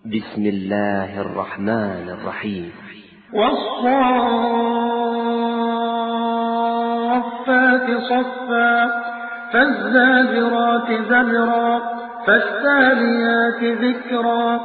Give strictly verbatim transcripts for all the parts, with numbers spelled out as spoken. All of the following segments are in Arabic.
بسم الله الرحمن الرحيم. والصافات صفا فالزاجرات زجرا فالتاليات ذكرا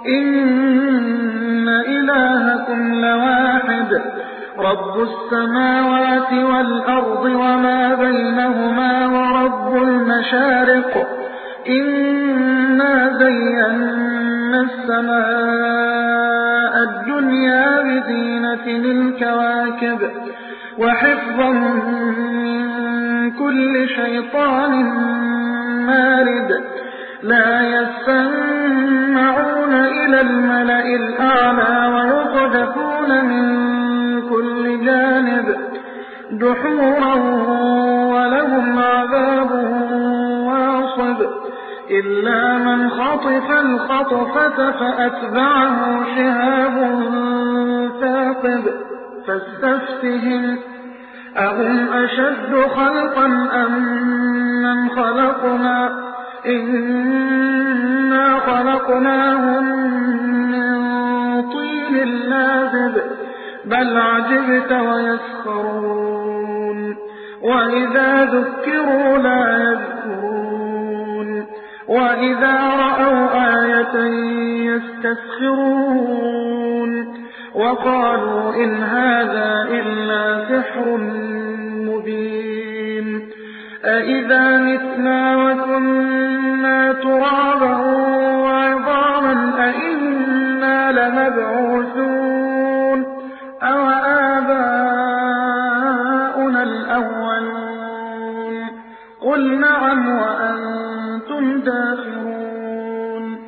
إن إلهكم لواحد رب السماوات والأرض وما بينهما ورب المشارق إنا زينا السماء الدنيا بزينة الكواكب وحفظا من كل شيطان مارد لا يسمعون إلى الملأ الأعلى ويقذفون من كل جانب دحورا ولهم عذاب واصب إلا من خطف الخطفة فأتبعه شهاب ثاقب فاستفتهم أهم أشد خلقا أم من خلقنا إنا خلقناهم من طين لازب بل عجبت ويسخرون وإذا ذكروا لا يذكرون وإذا رأوا آية يستسخرون وقالوا إن هذا إلا سحر مبين أإذا متنا وكنا ترابا وعظاما أإنا لمبعوثون أو آباؤنا الأولون قل نعم وأنتم داخرون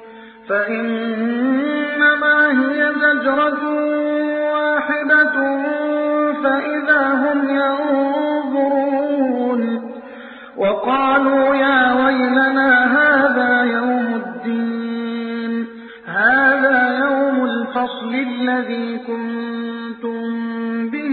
فإنما هي زجرة واحدة فإذا هم ينظرون وقالوا يا ويلنا هذا يوم الدين هذا يوم الفصل الذي كنتم به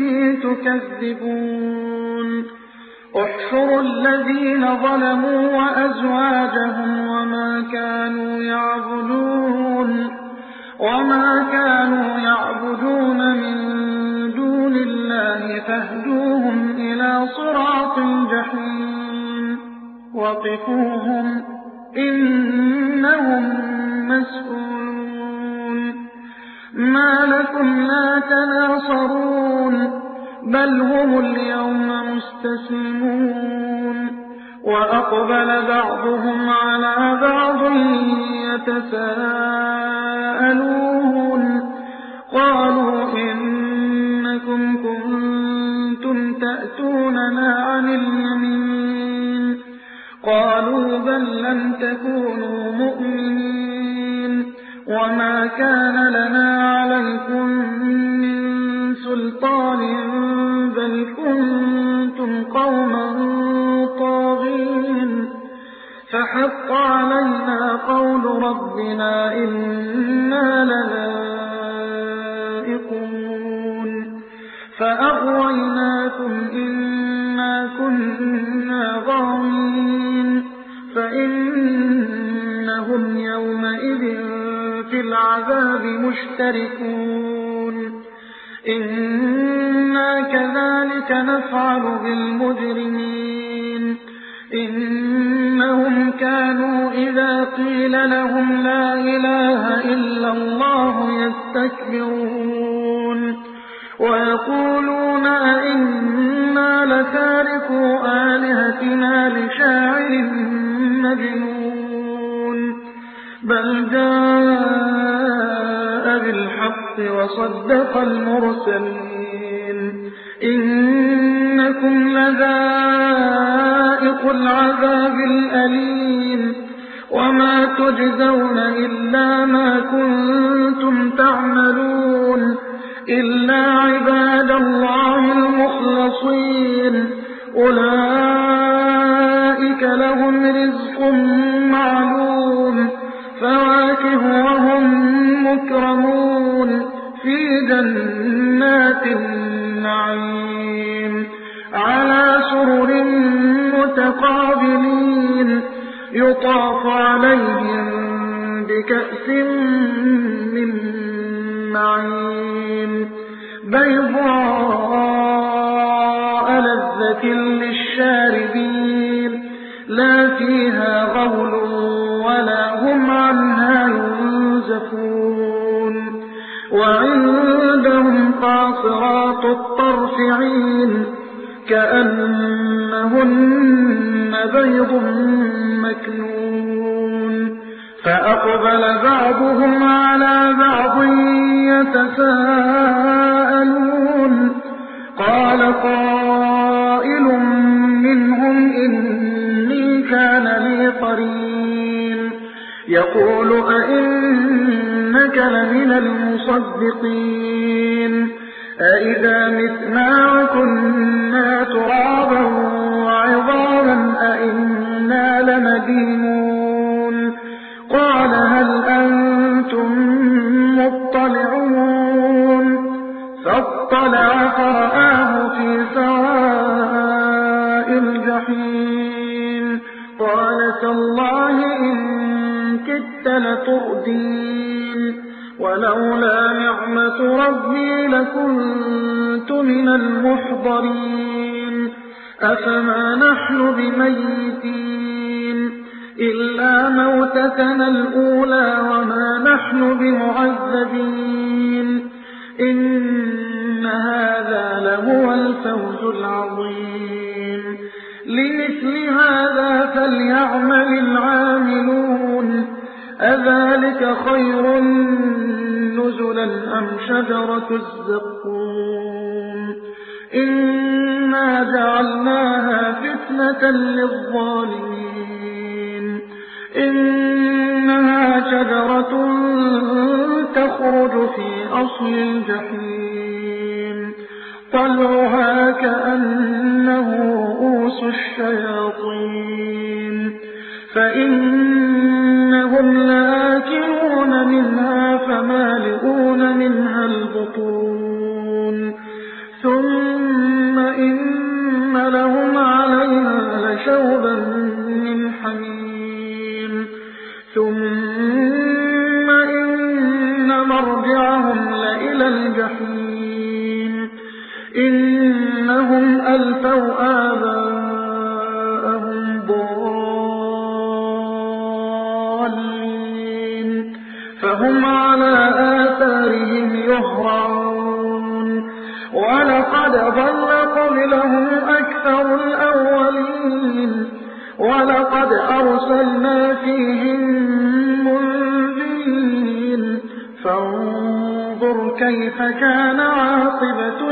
تكذبون احشروا الذين ظلموا وأزواجهم وما كانوا يعبدون وما كانوا يعبدون من دون الله فاهدوهم إلى صراط الجحيم وقفوهم إنهم مسؤولون ما لكم لا تناصرون بل هم اليوم مستسلمون وأقبل بعضهم على بعض يتساءلون قالوا إنكم كنتم تأتوننا عن اليمين قالوا بل لم تكونوا مؤمنين وما كان لنا عليكم من سلطان بل كنتم قوما طاغين فحق علينا قول ربنا إنا لذائقون فأغويناكم إنا كنا غاوين فإنهم يومئذ في العذاب مشتركون إنا كذلك نفعل بالمجرمين إنهم كانوا إذا قيل لهم لا إله إلا الله يستكبرون ويقولون أئنا لتاركو آلهتنا لشاعر مجنون بل جاء بالحق وصدق المرسلين إنكم لذائق العذاب الأليم وما تجزون إلا ما كنتم تعملون إلا عباد الله المخلصين أولئك لهم رزق معلوم فواكه وهم مكرمون في جنات النعيم على سرر متقابلين يطاف عليهم بكأس بيضاء لذة للشاربين لا فيها غول ولا هم عنها ينزفون وعندهم قاصرات الطرف عين كأنهن بيض مكنون فأقبل بعضهم على بعض يتساءلون قال قائل منهم إني كان لي قرين يقول أئنك لمن المصدقين أئذا متنا وكنا ترابا وعظاما أئنا لمدينون قال هل أنتم مطلعون فاطلع فرآه في سواء الجحيم قال تالله إن كدت لتردين ولولا نعمة ربي لكنت من المحضرين أفما نحن بميتين إلا موتتنا الأولى وما نحن بمعذبين إن هذا لهو الفوز العظيم لمثل هذا فليعمل العاملون أذلك خير نزلا أم شجرة الزقوم إنا جعلناها فتنة للظالمين إنها شجرة تخرج في أصل الجحيم طلعها كأنه رؤوس الشياطين فإنهم لآكلون منها فمالئون منها البطون ثم إن لهم عليها لشوبا من حميم ثم إن مرجعهم لإلى الجحيم إنهم ألفوا آباءهم ضالين فهم على آثارهم يهرعون ولقد ضل قبلهم أكثر الأولين ولقد أرسلنا فيهم منذرين فانظر كيف كان عاقبة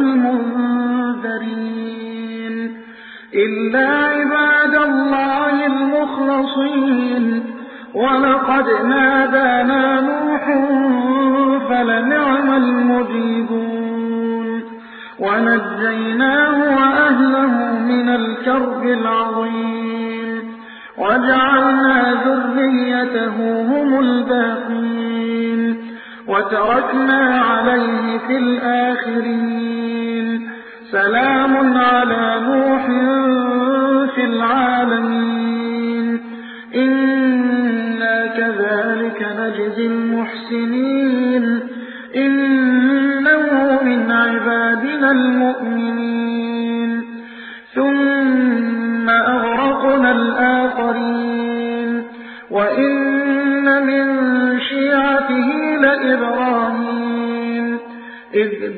المنذرين إلا عباد الله المخلصين ولقد نادانا نوح فلنعم المجيبون ونجيناه وأهله من الكرب العظيم وجعلنا ذريته هم الباقين وتركنا عليه في الآخرين سلام على نوح في العالمين إنا كذلك نجزي المحسنين إنه من عبادنا المؤمنين ثم أغرقنا الآخرين وإن من شيعته لإبراهيم إذ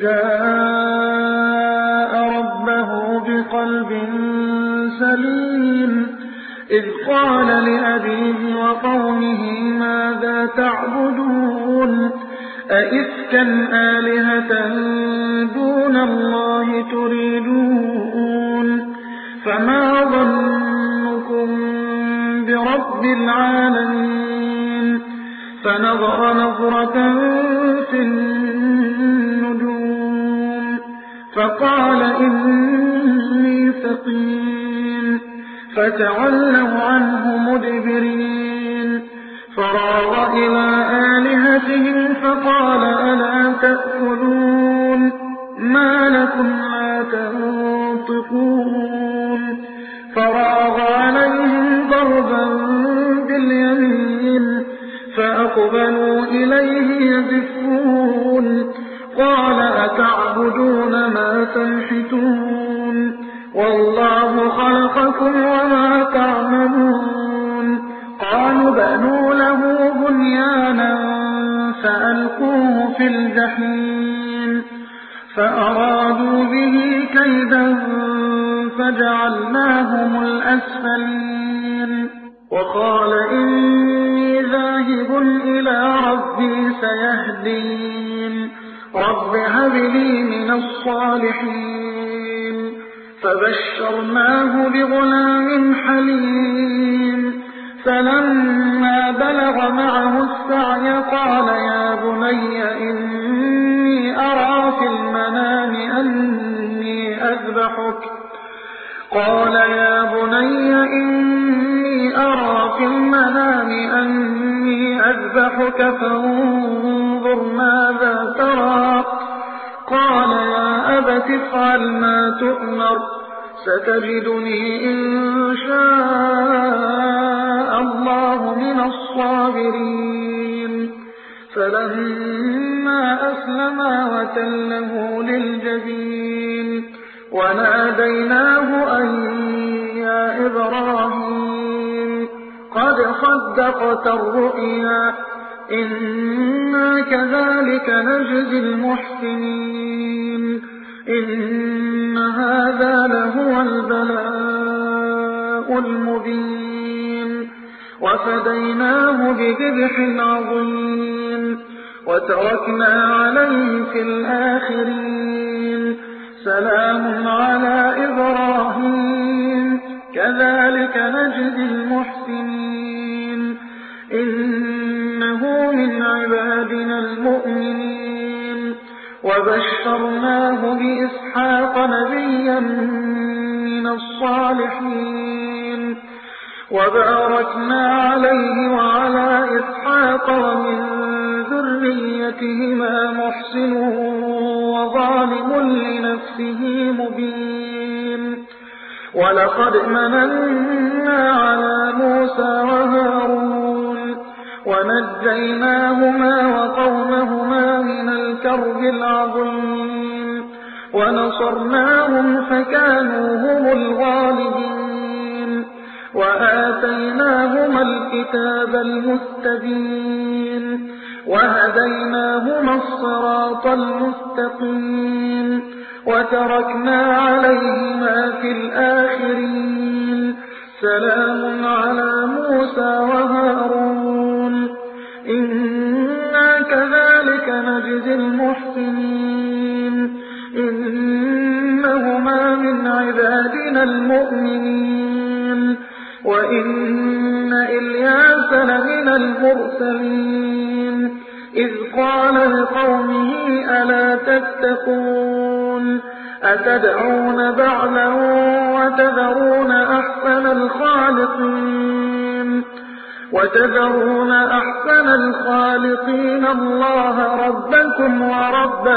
جاء ربه بقلب سليم إذ قال لأبيه وقومه ماذا تعبدون أئفكا آلهة دون الله تريدون فما ظنكم برب العالمين فنظر نظرة في النجوم فقال إني سقيم فتولوا عنه مدبرين فراغ إلى آلهتهم فقال ألا تأكلون ما لكم لا تنطقون فراغ عليهم ضربا باليمين فأقبلوا إليه يزفون قال أتعبدون فألقوه في الجحيم فأرادوا به كيدا فجعلناهم الأسفلين وقال إني ذاهب إلى ربي سيهدين رب هب لي من الصالحين فبشرناه بغلام حليم فلما بلغ معه السعي قال يا بني إني أرى في المنام أني أذبحك قال يا بني إني أرى في المنام أني أذبحك فانظر ماذا ترى قال يا أبت افعل ما تؤمر ستجدني إن شاء الله من الصابرين فلما أسلما وتله للجبين وناديناه أن يا إبراهيم قد صدقت الرؤيا إنا كذلك نجزي المحسنين إن هذا لهو البلاء المبين وفديناه بذبح عظيم وتركنا عليه في الآخرين سلام على إبراهيم كذلك نجزي المحسنين إنه من عبادنا المؤمنين وبشرناه بإسحاق نبيا من الصالحين وباركنا عليه وعلى إسحاق ومن ذريتهما محسن وظالم لنفسه مبين ولقد مننا على موسى وهارون ونجيناهما وقومهما من الكرب العظيم ونصرناهم فكانوا هم الغالبين وآتيناهما الكتاب المستبين وهديناهما الصراط المستقيم وتركنا عليهما في الآخرين سلام على موسى وهارون إنا كذلك نجزي المحسنين إنهما من عبادنا المؤمنين وإن إلياس لمن المرسلين إذ قال لقومه ألا تتقون أتدعون بعلا وتذرون أحسن الخالقين وتذرون أحسن الخالقين الله ربكم ورب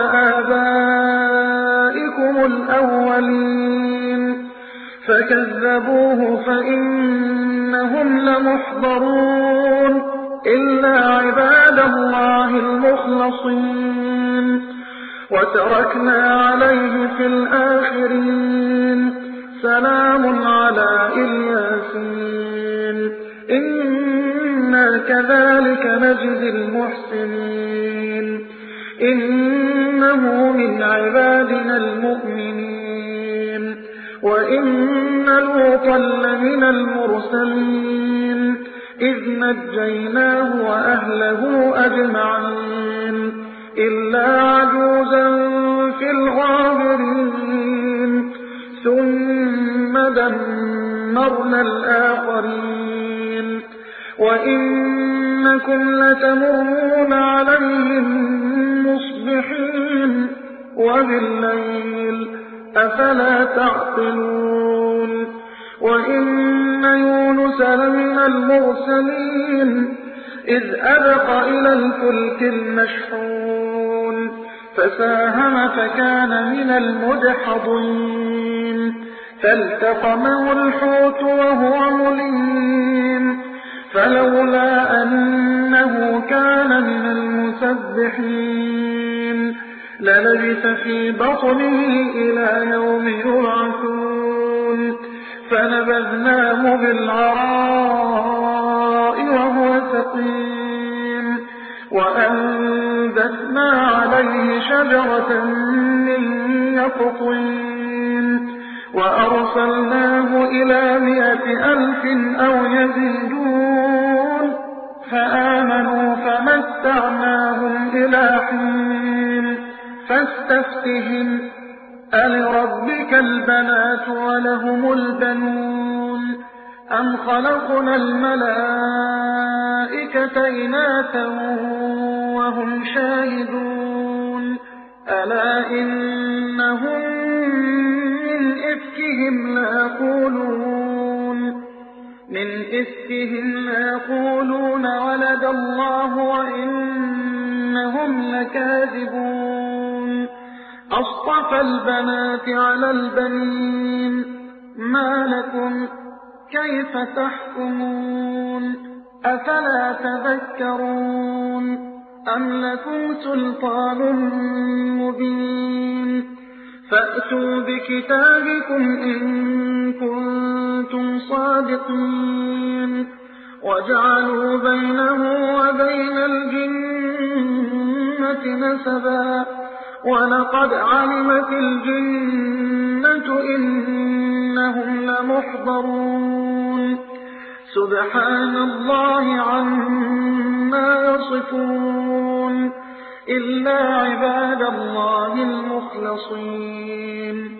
آبائكم الأولين فكذبوه فإنهم لمحضرون إلا عباد الله المخلصين وتركنا عليه في الآخرين سلام على الياسين إنا كذلك نجزي المحسنين إنه من عبادنا المؤمنين وإن لوطا لمن المرسلين إذ نجيناه وأهله أجمعين إلا عجوزا في الغابرين ثم دمرنا الآخرين وإنكم لتمرون عليهم مصبحين وبالليل أفلا تعقلون وإن يونس لمن المرسلين إذ أبق إلى الفلك المشحون فساهم فكان من المدحضين فالتقمه الحوت وهو مليم فلولا أنه كان من المسبحين للبث في بطنه إلى يوم يبعثون فنبذناه بالعراء وهو سقيم وأنبتنا عليه شجرة من يقطين وأرسلناه إلى مائة ألف أو يزيدون فآمنوا فمتعناهم إلى حين فاستفتهم ألربك البنات ولهم البنون أم خلقنا الملائكة إناثا وهم شاهدون ألا إنهم من إفكهم ليقولون من إفكهم ليقولون ولد الله وإنهم لكاذبون أصطفى البنات على البنين ما لكم كيف تحكمون أفلا تذكرون أم لكم سلطان مبين فأتوا بكتابكم إن كنتم صادقين وجعلوا بينه وبين الجنة نسبا ولقد علمت الجنة إنهم لمحضرون سبحان الله عما يصفون إلا عباد الله المخلصين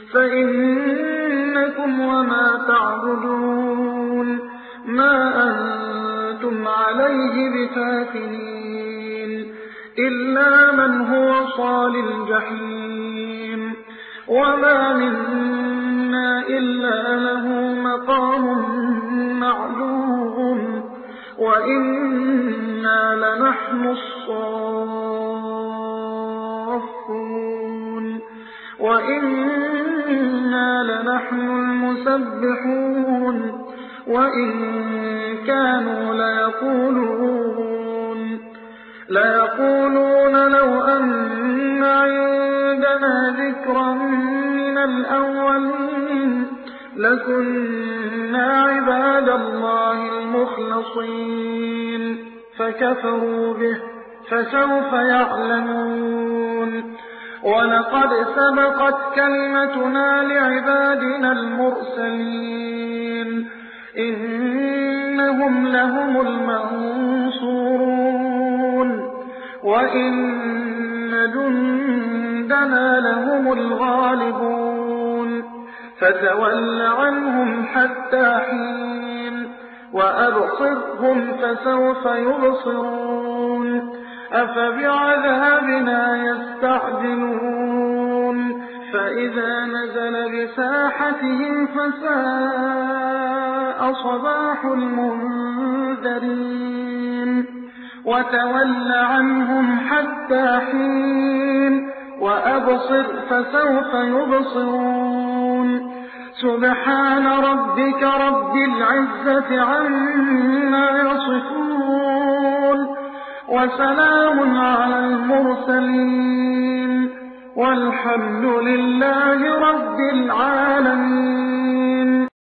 فإنكم وما تعبدون ما أنتم عليه بفاتنين إلا من هو صال الجحيم وما منا إلا له مقام معلوم وإنا لنحن الصافون وإنا لنحن المسبحون وإن كانوا ليقولون ليقولون لو أن عندنا ذكرا من الأولين لكنا عباد الله المخلصين فكفروا به فسوف يعلمون ولقد سبقت كلمتنا لعبادنا المرسلين إنهم لهم المنصورون وإن جندنا لهم الغالبون فتول عنهم حتى حين وأبصرهم فسوف يبصرون أفبعذابنا يستعجلون فإذا نزل بساحتهم فساء صباح المنذرين وتول عنهم حتى حين وأبصر فسوف يبصرون سبحان ربك رب العزة عما يصفون وسلام على المرسلين والحمد لله رب العالمين.